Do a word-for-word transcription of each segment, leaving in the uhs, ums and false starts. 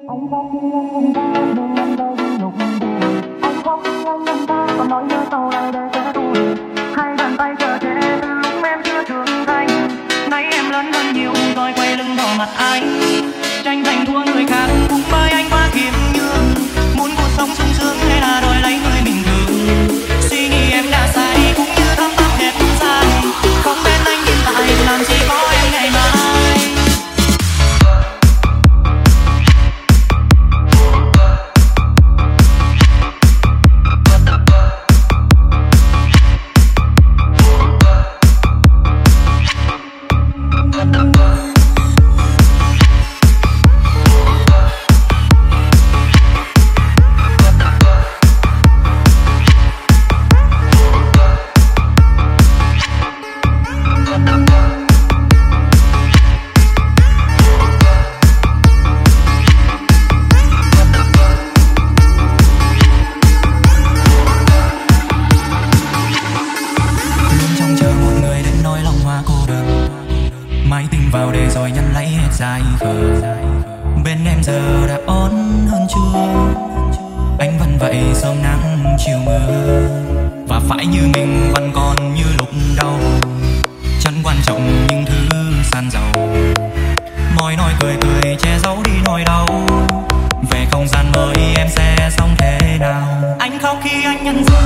Anh khóc khi anh nhận ra đường anh rơi đi lúc buồn. Anh khóc khi anh nhận ra còn nỗi nhớ sau này để sẽ tu. Hai bàn tay chờ che từ lúc em chưa trưởng thành. Nay em lớn hơn nhiều rồi quay lưng bỏ mặt anh. Tranh giành thua người khác cũng bởi anh quá khiêm nhường. Muốn cuộc sống sung sướng hay là đòi lấy người bình thường. Suy nghĩ em đã sai cũng như thăm tóc đẹp dài. Không bên anh hiện tại làm gì có em ngày mai. Vào để rồi nhân lấy hết dài khờ. Bên em giờ đã ổn hơn chưa? Anh vẫn vậy sớm nắng chiều mưa. Và phải như mình vẫn còn như lúc đầu. Chân quan trọng những thứ san dầu. Môi nói cười cười che giấu đi nỗi đau. Về không gian mới em sẽ sống thế nào? Anh khóc khi anh nhận ra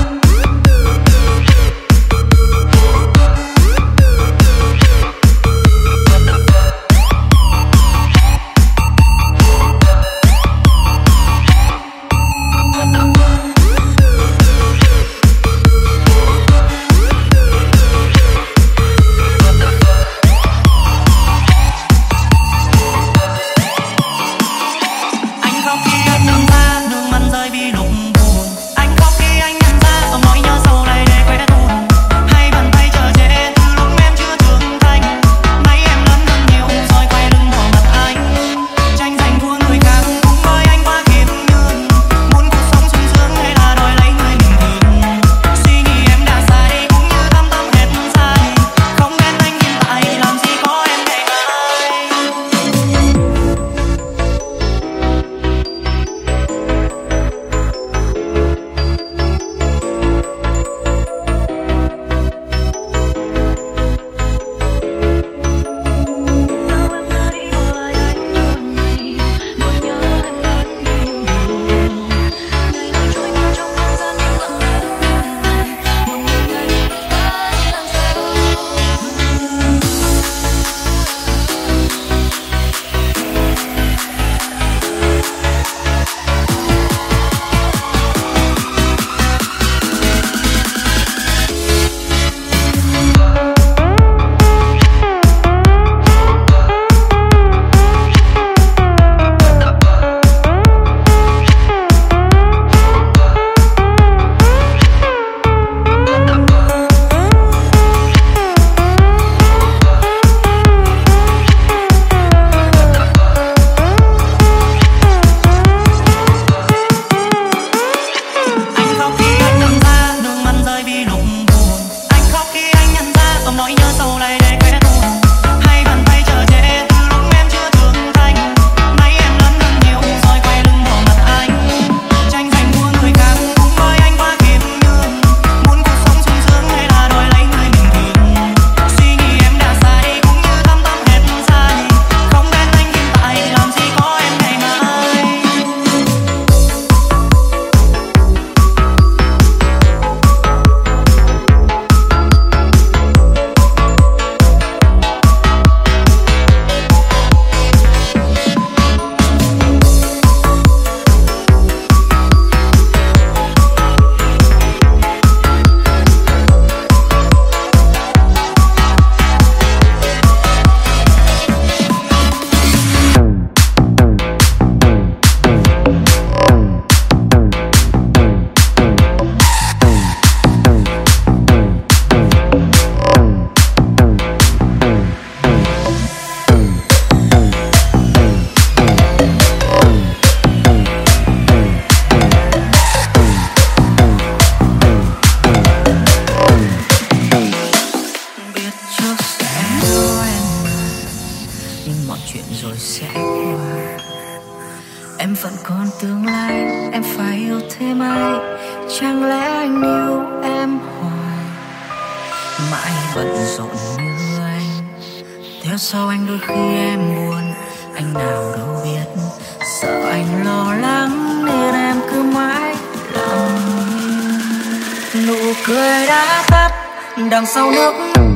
Em vẫn còn tương lai, em phải yêu thêm ai? Chẳng lẽ anh yêu em hoài, mãi bận rộn như anh, theo sau anh đôi khi em buồn. Anh nào đâu biết, sợ anh lo lắng nên em cứ mãi lặng im. Nụ cười đã tắt đằng sau nước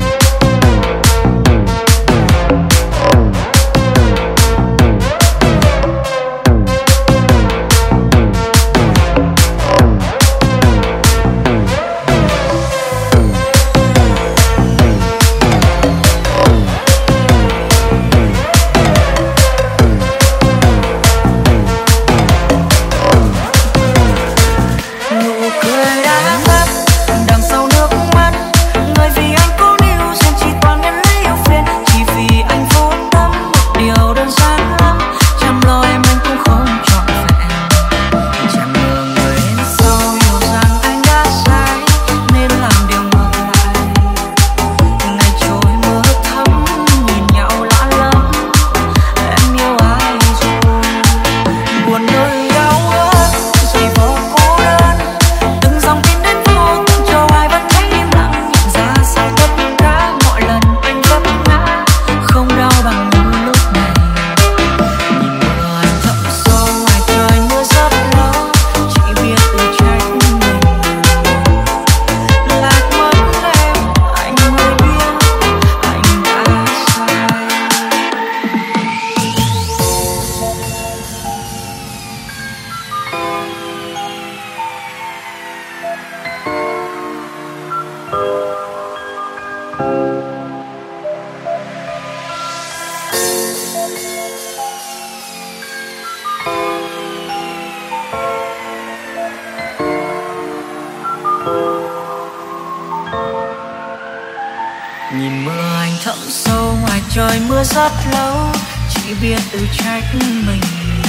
nhìn mưa anh thấm sâu ngoài trời mưa rất lâu, chỉ biết tự trách mình.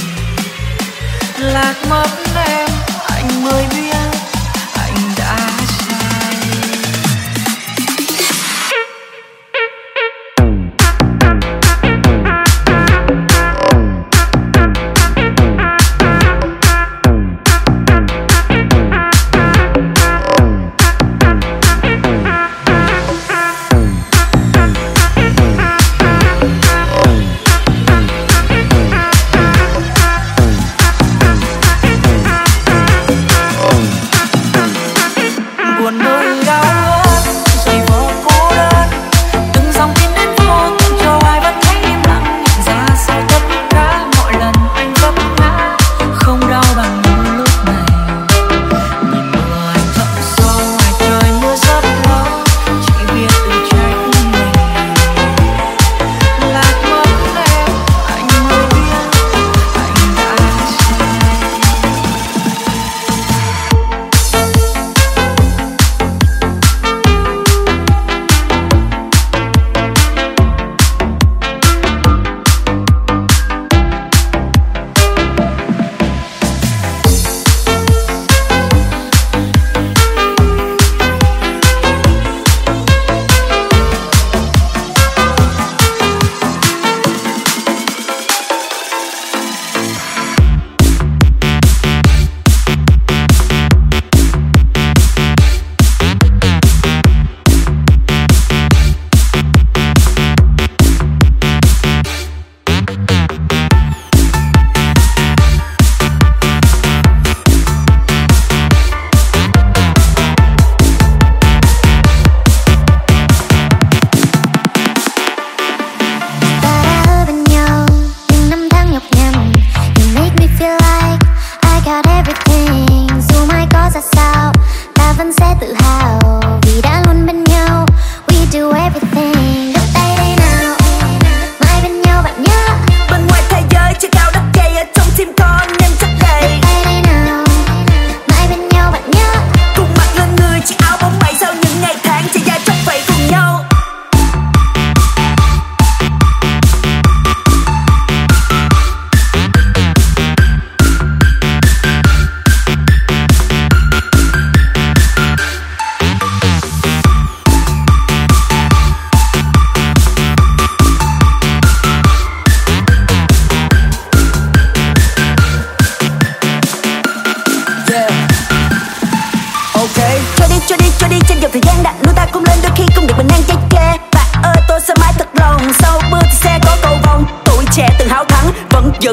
Lạc mất em anh mới biết anh đã sai.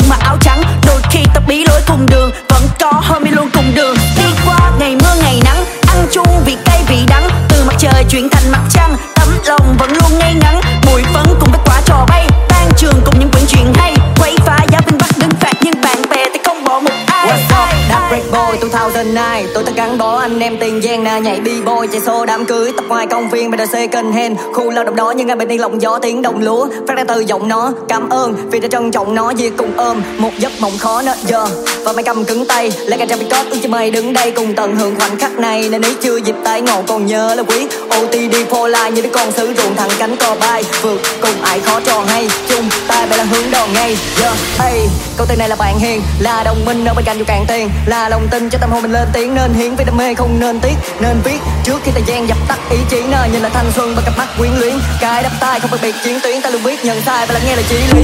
vẫn mặc áo trắng. Đôi khi ta bí lối cùng đường, vẫn có homie luôn cùng đường. Đi qua ngày mưa ngày nắng, ăn chung vị cay vị đắng. Từ mặt trời chuyển thành mặt trăng, tấm lòng vẫn luôn ngay ngắn. Mùi phấn cùng với quả trò bay, tan trường cùng những quyển chuyện hay. Quấy phá giáo viên bắt đứng phạt nhưng bạn bè thì không bỏ một ai. What's up, that break boy hai không không chín. Tôi tất gắn bó anh em tiền giang na nhảy b-boy chạy xô đám cưới tập ngoài công viên bê đê xê kênh hen. Khu lao động đó nhưng ngay bên yên lòng gió tiếng đồng lúa phát ra từ giọng nó. Cảm ơn vì đã trân trọng nó về cùng ôm một giấc mộng khó nợ giờ. Và mày cầm cứng tay lấy cả trăm record ước cho mày đứng đây cùng tận hưởng khoảnh khắc này. Nên ý chưa dịp tay ngộ còn nhớ là quý ô tê đê for life như đứa con sứ ruộng thẳng cánh cò bay vượt cùng ai khó tròn hay chung tay vậy là hướng đòn ngay. Giờ hey, câu tên này là bạn hiền là đồng minh ở bên cạnh dù càng tiền là lòng tin cho tâm hồn mình lên tiếng nên hiến với đam mê không nên tiếc nên viết trước khi thời gian dập tắt ý chí nơi nhìn là thanh xuân bằng cặp mắt quyến luyến cái đắp tay không phân biệt chiến tuyến ta luôn biết nhận sai và lắng nghe lời chí lý.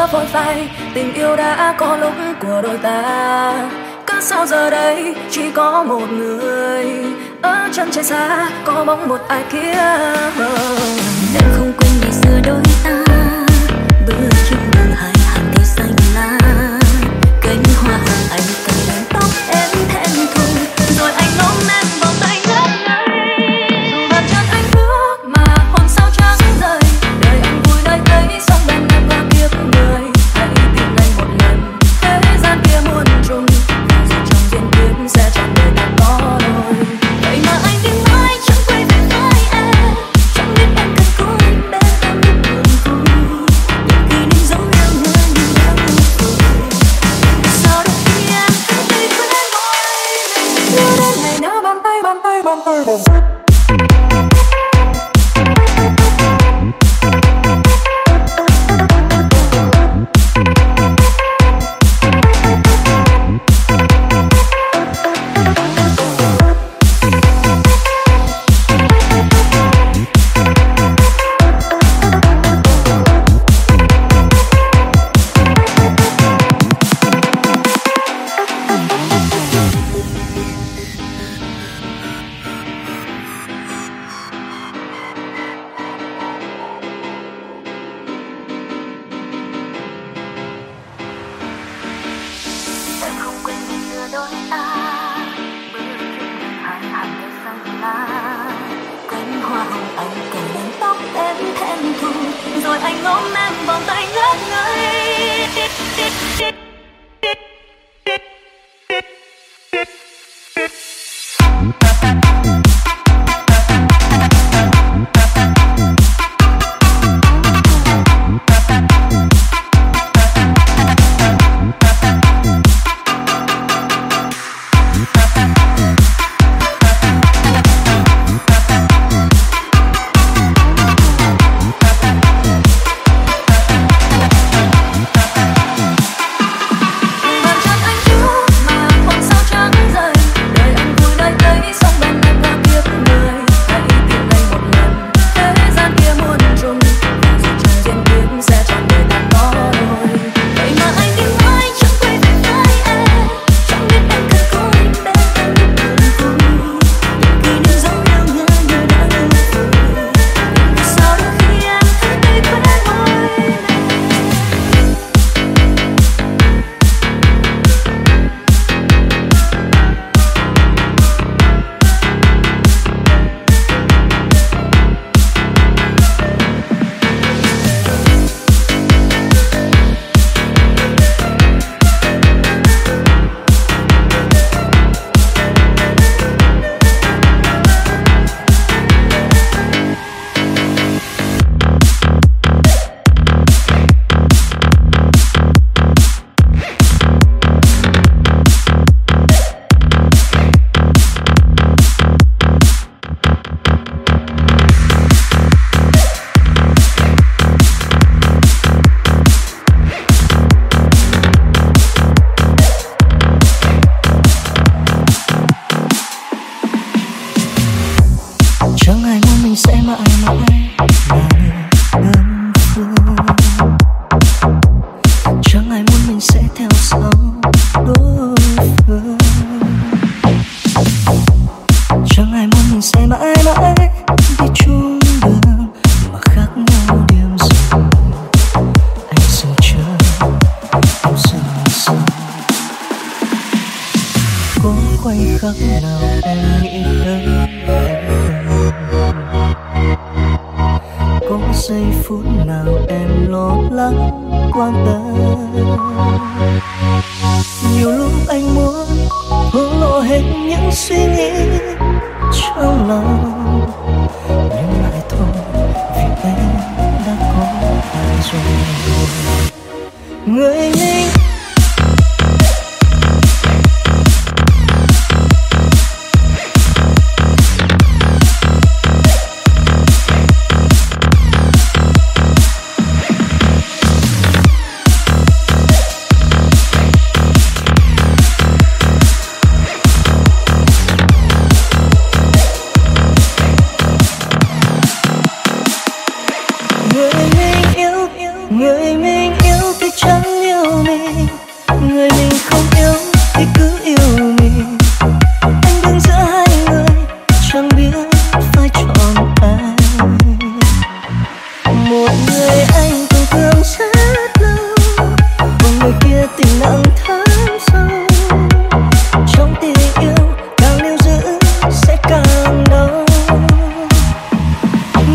chưa vội phai, tình yêu đã có lúc của đôi ta. Cớ sao giờ đây chỉ có một người ở chân trời xa, có bóng một ai kia. Em không quên ngày xưa đôi ta, bước chung đường hai hàng cây xanh lá, cánh hoa hồng anh cài lên tóc em thẹn thùng, rồi anh ôm em vòng tay ngất ngây. Dù bàn chân anh bước mà hồn sao trắng rời, đời anh vui nơi đây sống bên em qua kiếp người. Hãy tìm anh một lần, thế gian kia muôn trùng, dù trong duyên kiếp sẽ trọn đời ta có đôi. Vậy mà anh đi mãi chẳng quay về với em, chẳng biết em cần có anh bên em lúc buồn vui. Những kỷ niệm giống nhau người nhưng đã buồn vui. Sao được khi em thấy đây quen môi, nhớ đến ngày nào bàn tay bàn tay bàn tay bàn tay. Em không quên ngày xưa đôi ta, bước chung đường hai hàng cây xanh lá, cánh hoa hồng anh cài lên tóc em thẹn thùng, rồi anh ôm em vòng tay ngất ngây.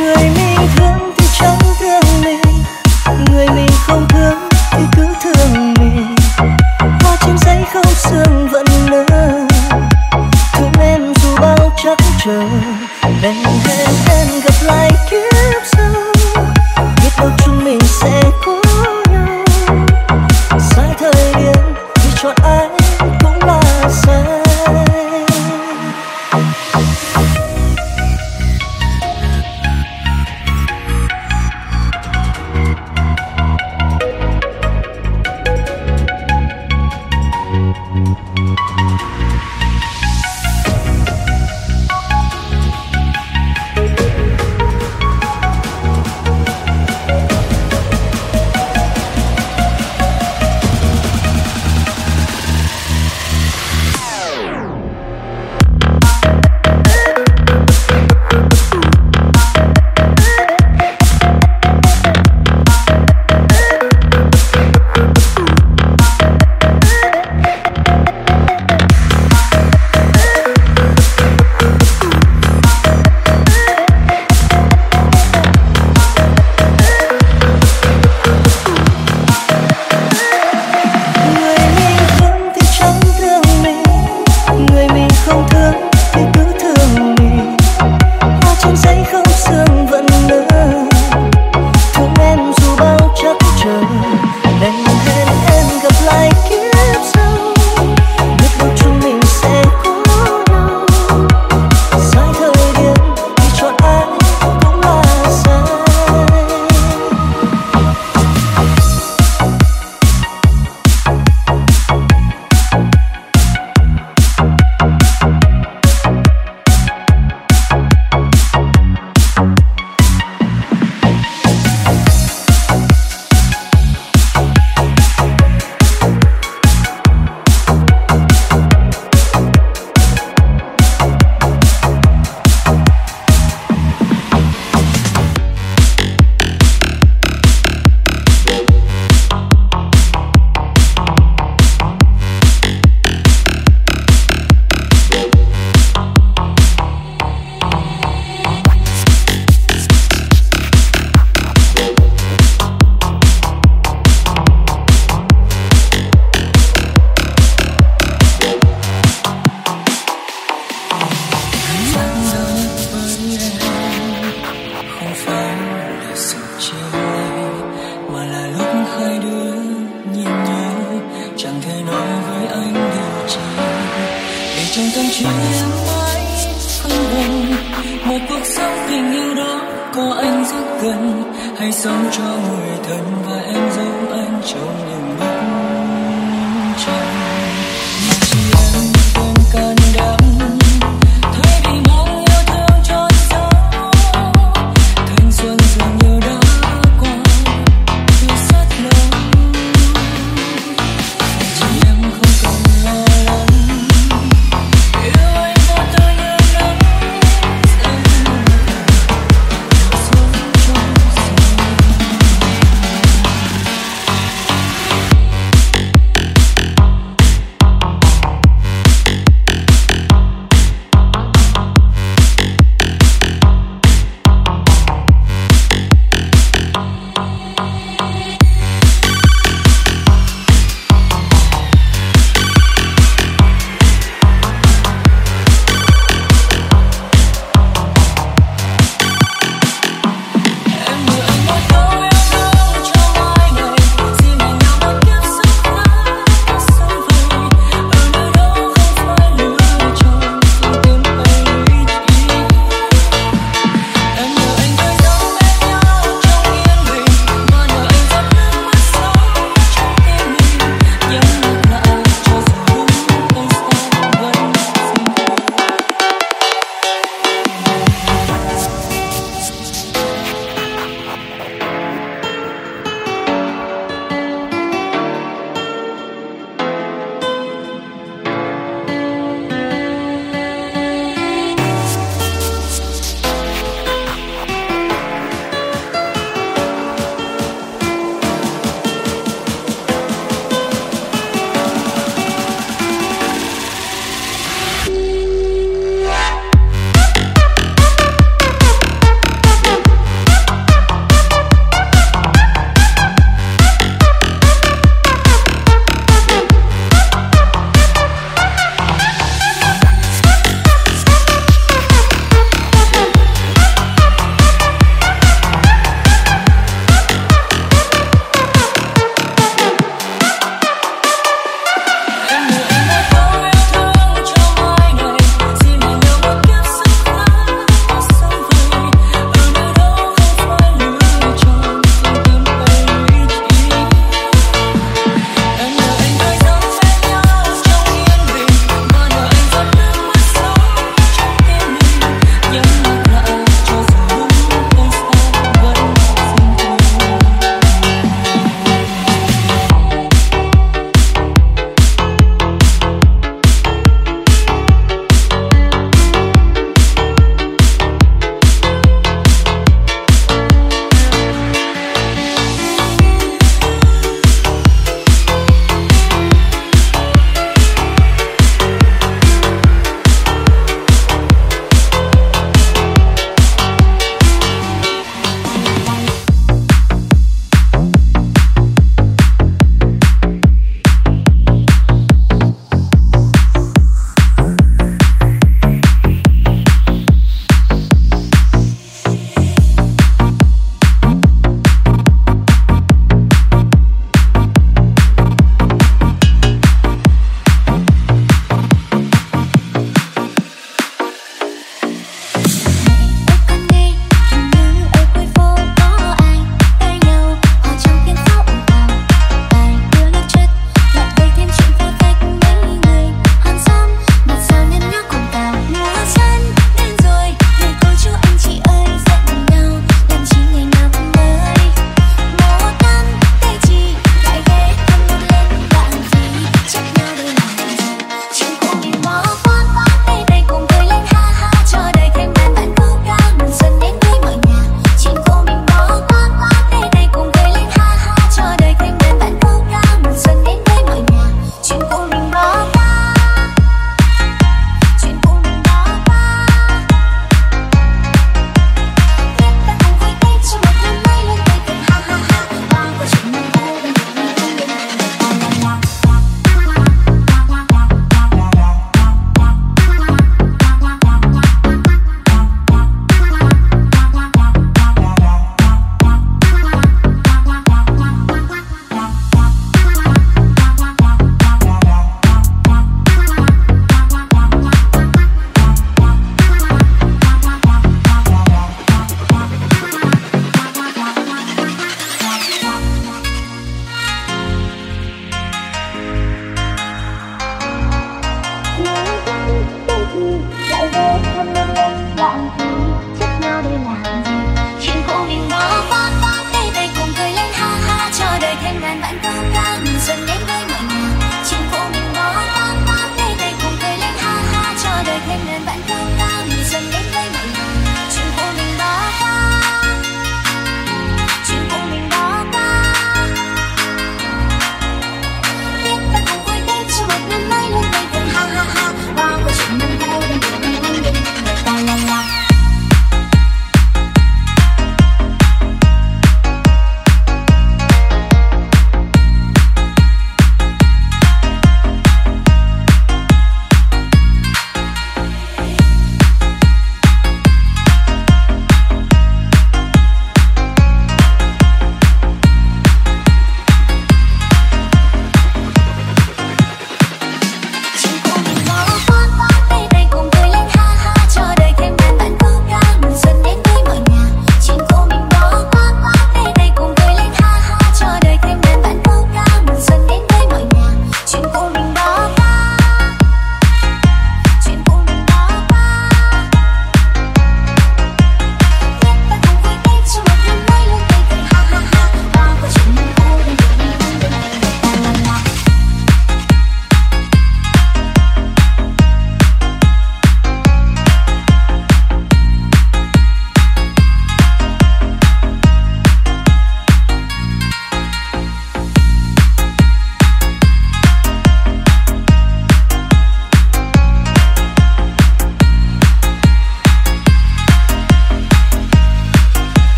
Người mình thương thì chẳng thương mình, người mình không thương thì cứ thương mình. Hoa trên giấy không sương vẫn nở, thương em dù bao trắc trở. Đành hẹn em gặp lại kiếp sau, biết đâu chúng mình sẽ có nhau. Sai thời điểm vì chọn ai cũng là sai.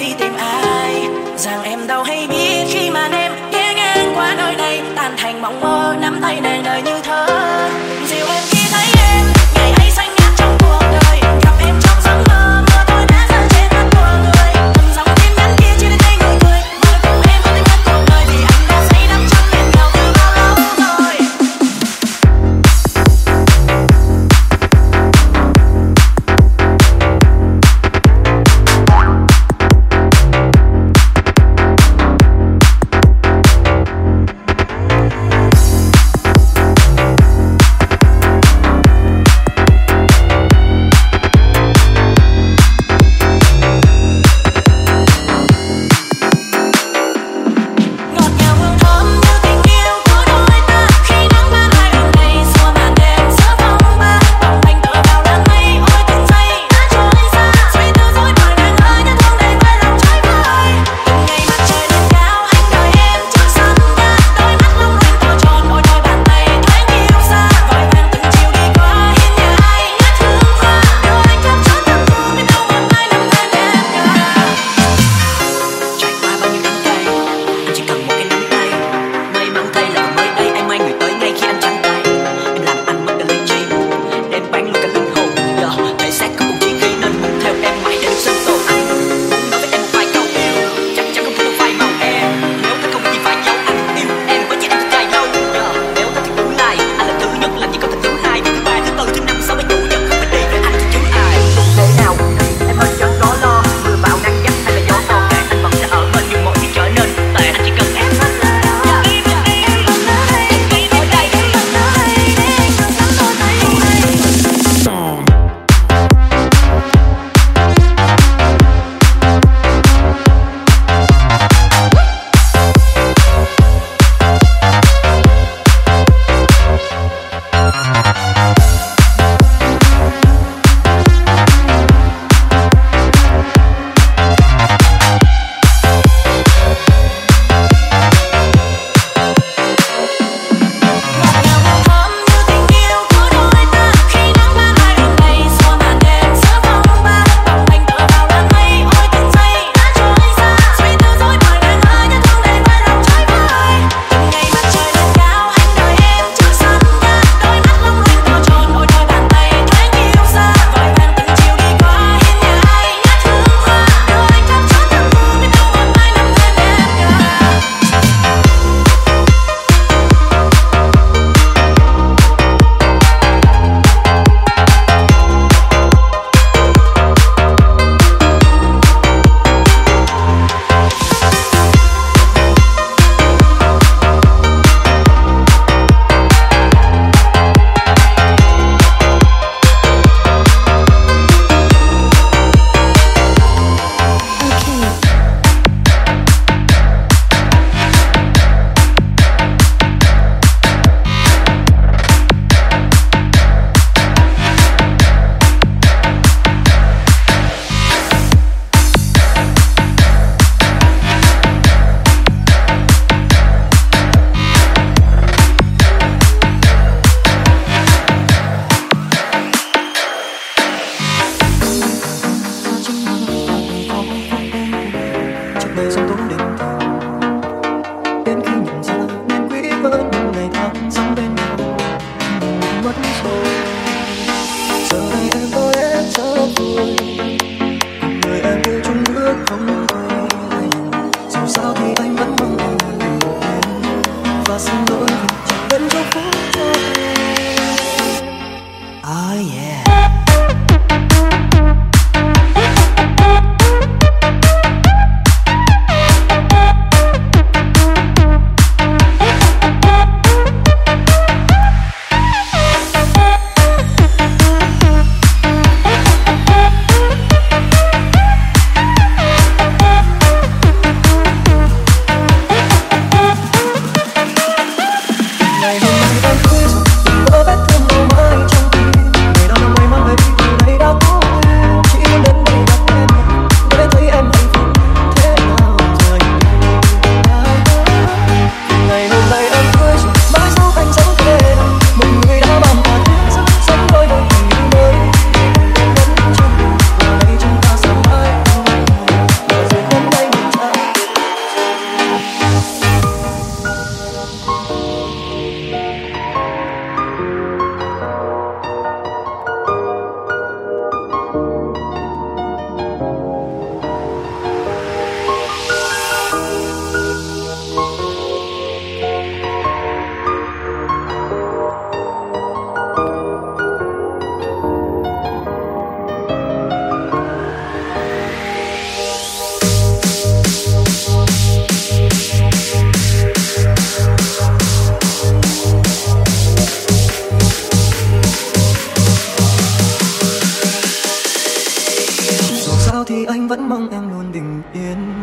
đi tìm ai. Rằng em đâu hay biết khi mà em ghé ngang qua nơi này, tan thành mộng mơ nắm tay nàng đời như thơ. Dịu em khi thấy em ngày ấy xanh ngát trong cuộc đời, gặp em trong giấc mơ mưa tôi đã rơi trên mắt của người. Từng dòng tim nhắn kia chỉ để thấy người cười, mơ cùng em có tiếng hát cuộc đời vì anh đã say đắm trong em nhau từ bao lâu rồi. Ngày hôm nay em khuya rồi, tìm vỡ vết thương màu mai trong tim. Người đó năm mong em luôn bình yên.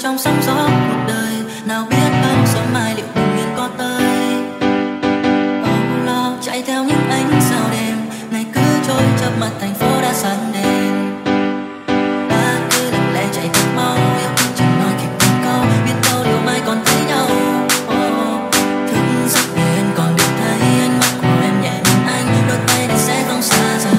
trong sóng gió cuộc đời. Nào biết đâu sớm mai liệu bình yên có tới. Âu lo chạy theo những ánh sao đêm, ngày cứ trôi chớp mắt thành phố đã sáng đèn. Ta cứ lặng lẽ chạy thật mau, yêu thương chẳng nói kịp một câu, biết đâu điều mai còn thấy nhau. Oh, thức giấc nên còn được thấy ánh mắt của em nhẹ nhàng anh, đôi tay này sẽ không xa rời.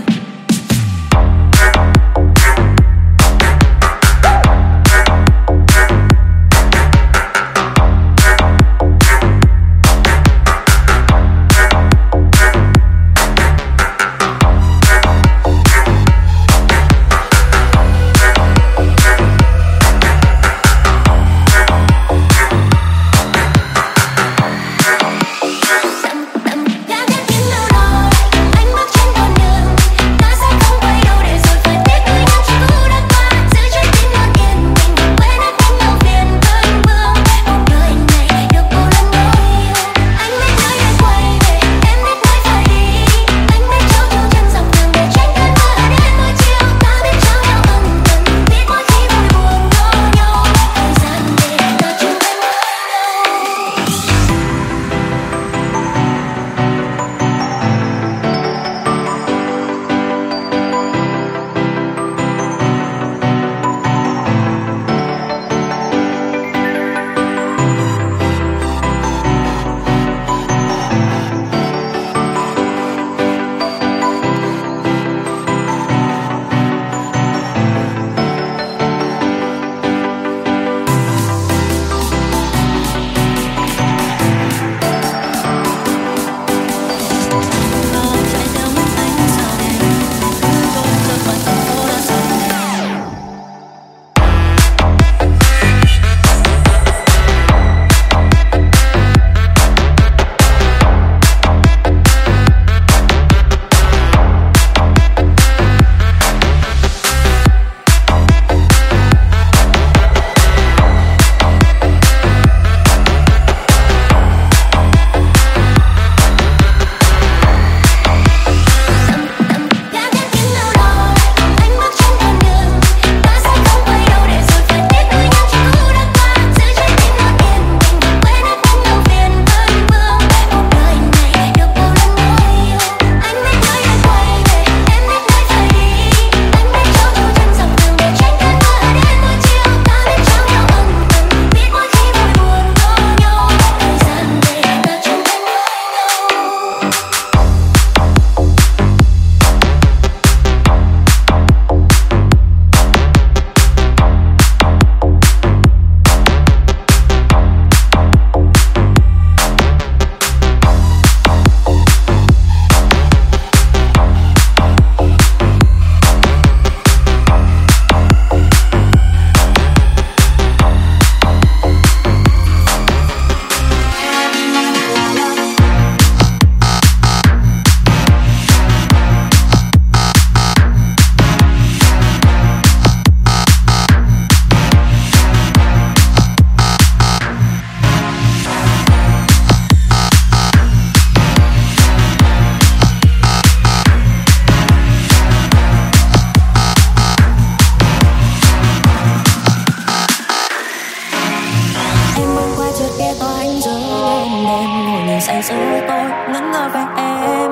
say sưa tôi ngẩn ngơ về em.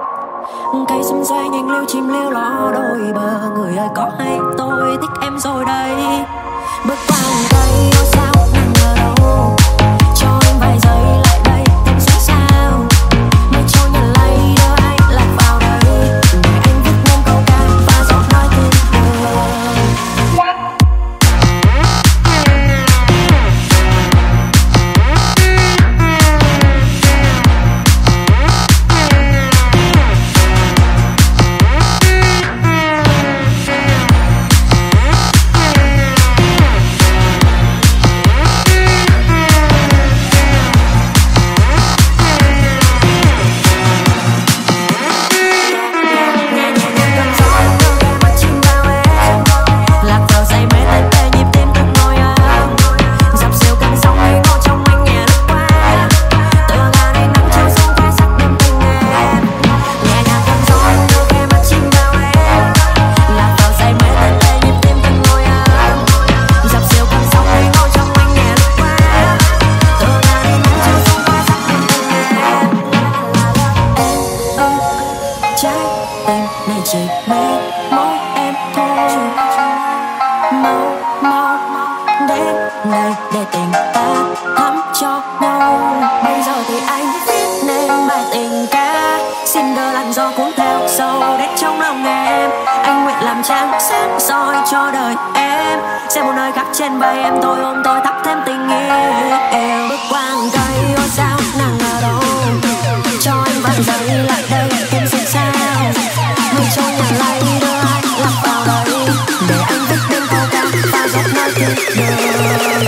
Cây xum xoe nhanh liêu chim liêu lo đôi bờ. Người ơi có hay tôi thích em rồi đây. Bước qua hàng cây ôi sao nằm ở đâu. Cho em vài giây lại đây em sẽ sao. Mây trôi nhàn lay đưa anh lạc vào đây. Để anh viết nên câu ca và giọng nói từ từ. sáng soi cho đời em. Sẽ một nơi khác trên vai em, tôi ôm tôi thắp thêm tình yêu. Bước qua cây ô sao nàng ở đâu, cho anh vài giây lại đây em xin sao. Mây trôi nhà lay đưa anh lạc vào đây, để anh viết đến câu ca và giọt nói tuyệt đời.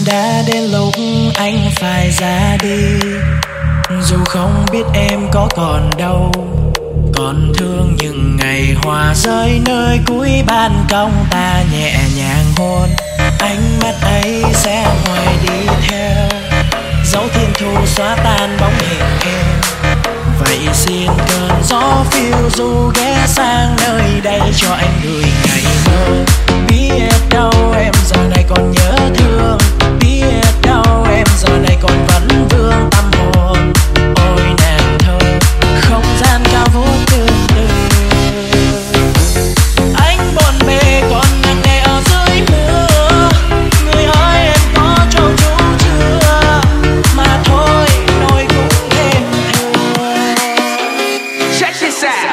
đã đến lúc anh phải ra đi. Dù không biết em có còn đâu, còn thương những ngày hoa rơi nơi cuối ban công, ta nhẹ nhàng hôn. Ánh mắt ấy sẽ hoài đi theo, dấu thiên thu xóa tan bóng hình em. Vậy xin cơn gió phiêu du ghé sang nơi đây cho anh gửi ngày mơ. Biết đâu em giờ này còn nhớ thương, biết đâu em giờ này còn vẫn vương tâm hồn. Ôi nàng thơ không gian cao vút tương tư, anh bộn bề còn nặng nề ở dưới mưa. Người ơi em có trông chú chưa, mà thôi nỗi cũng thêm thương. Check this out.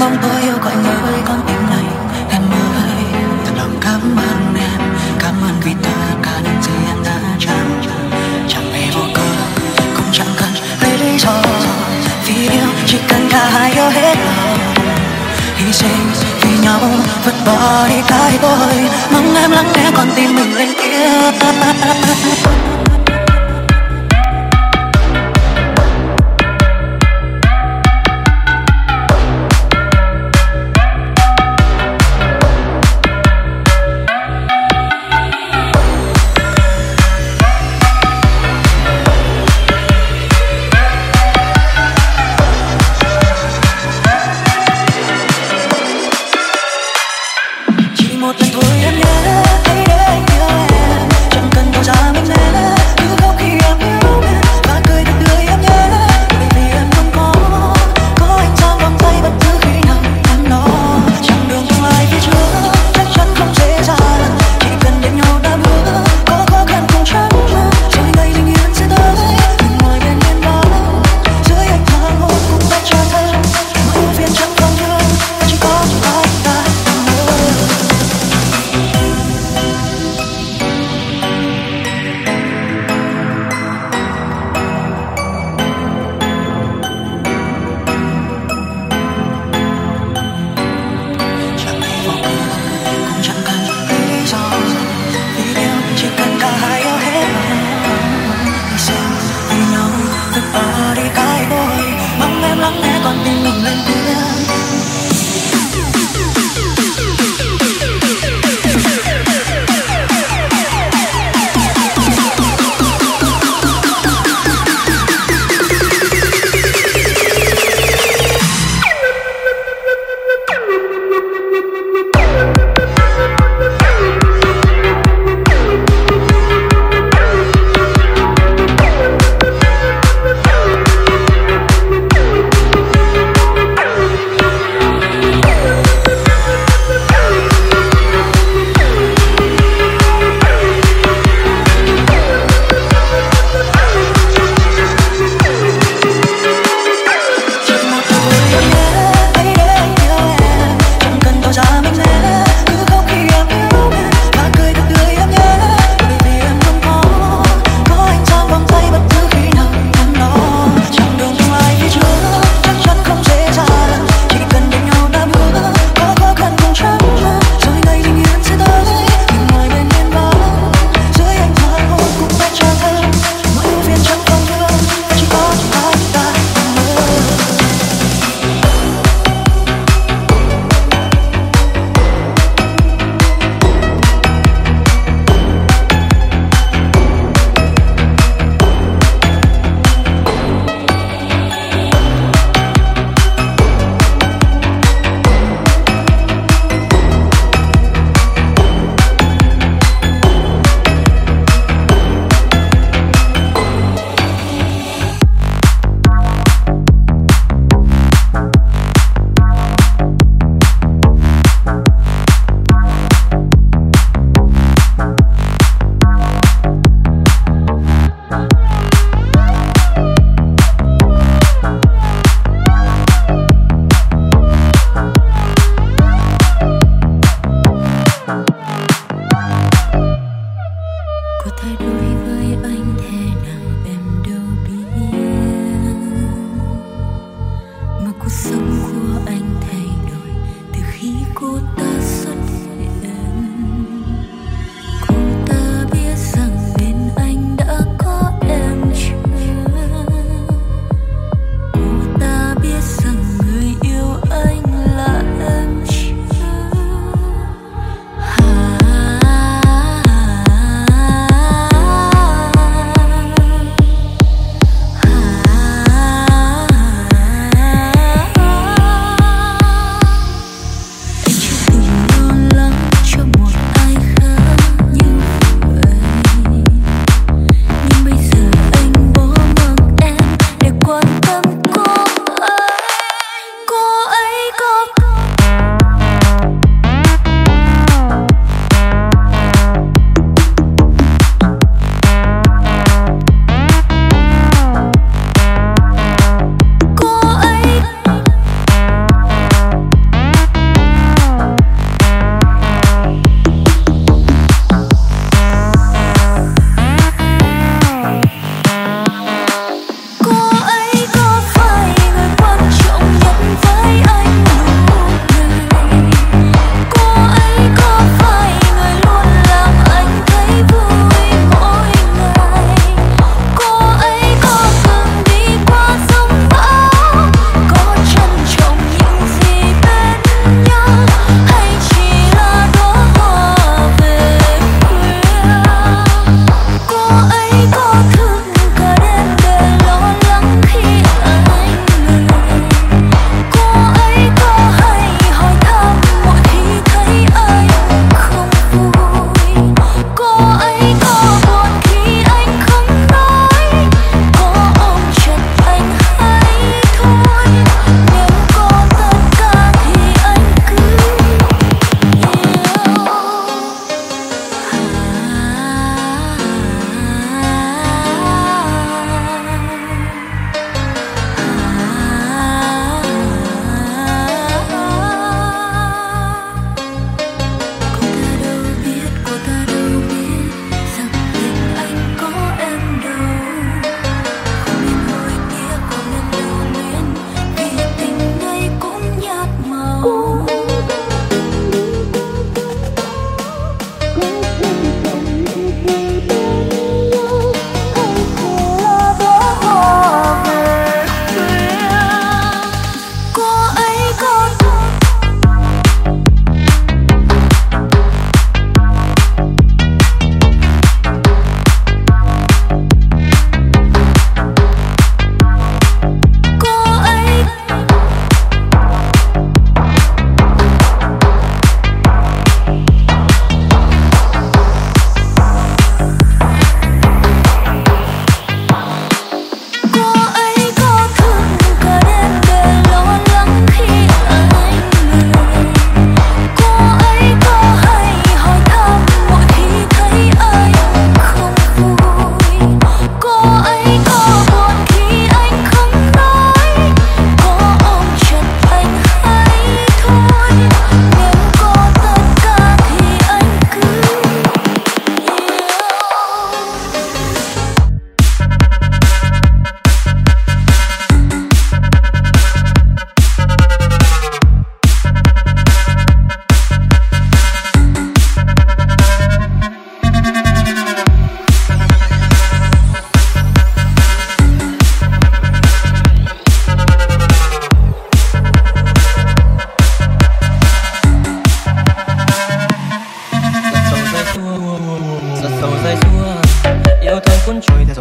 bóng tôi yêu gọi người ơi con tim này em ơi. Thật lòng cảm ơn em, cảm ơn vì tất cả những gì em đã chẳng chẳng hề vô cớ, cũng chẳng cần lấy lý do. Vì yêu chỉ cần cả hai yêu hết lòng, hy sinh vì nhau vứt bỏ đi cái tôi. Mong em lắng nghe con tim mình lên tiếng. Một lần thôi em nhớ hãy để anh yêu em, chẳng cần đâu ra mình em.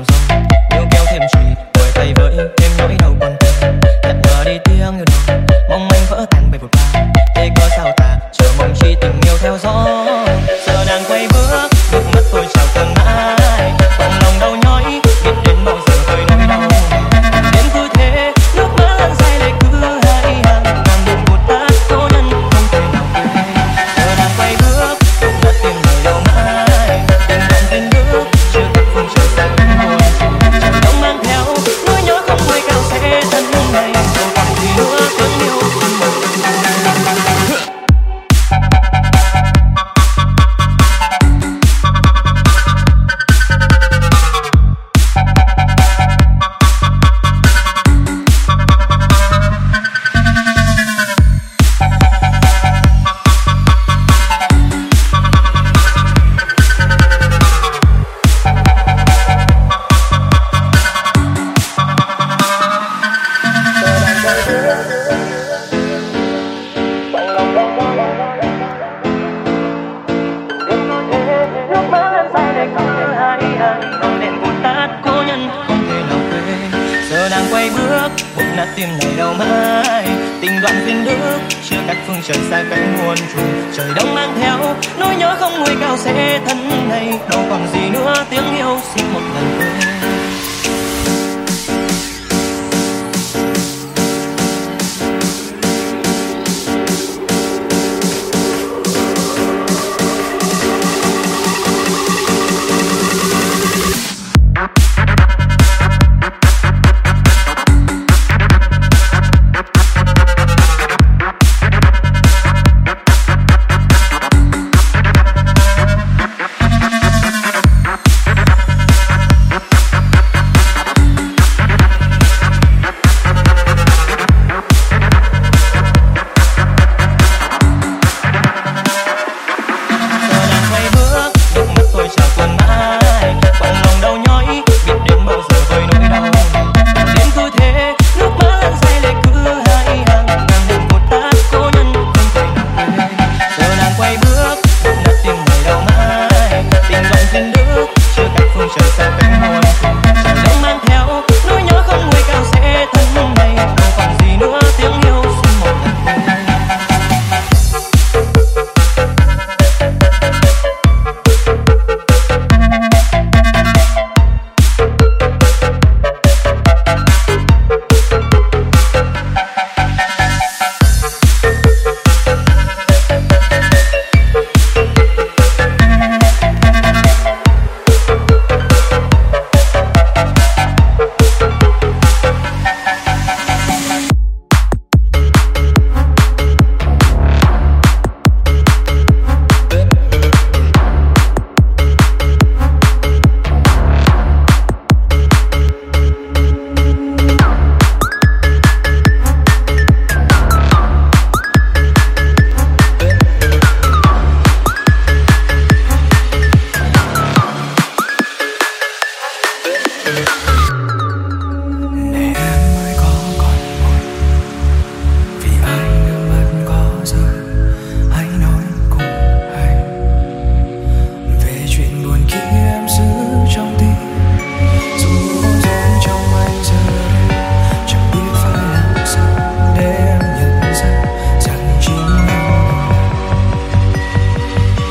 sầu sông níu kéo thêm chỉ đôi tay với thêm nỗi đau còn tình nhặt nhòa đi tiếng yêu đầu mong manh vỡ tan bay vụt qua để có sao ta chờ mong chi tình yêu theo gió giờ nàng quay bước nước mắt tôi trào từng mãi còn lòng đau nhói biết đến bao giờ tôi nỗi đau đến cứ thế nước mắt lăn dài lệ cứ hai hàng ngàn đường vụt tắt cố nhân không thể nào quên giờ nàng quay bước nước mắt tìm lời đau mãi tình đoạn tình nước chưa cách phương trời xa cách buồn trời đông mang theo nỗi nhớ không nguôi cao sẽ thân này không còn gì nữa thương yêu tim này đâu mãi tình đoạn duyên nước chưa cách phương trời xa cách muôn trùng trời đông mang theo nỗi nhớ không nguôi cao sẽ thân này đâu còn gì nữa tiếng yêu xin một lần quên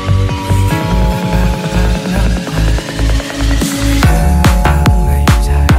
dài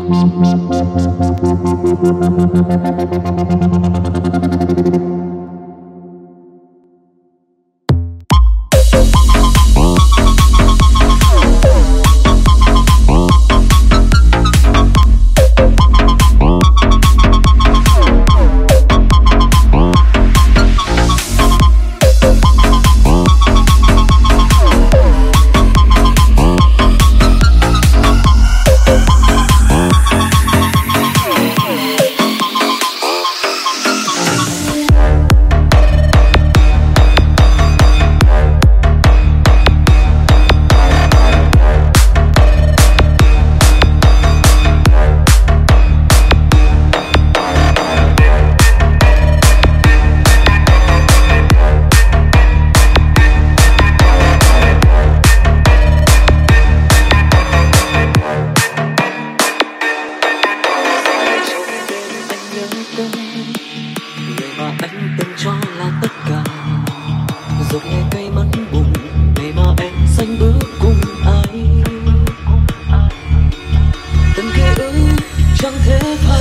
chẳng thể phai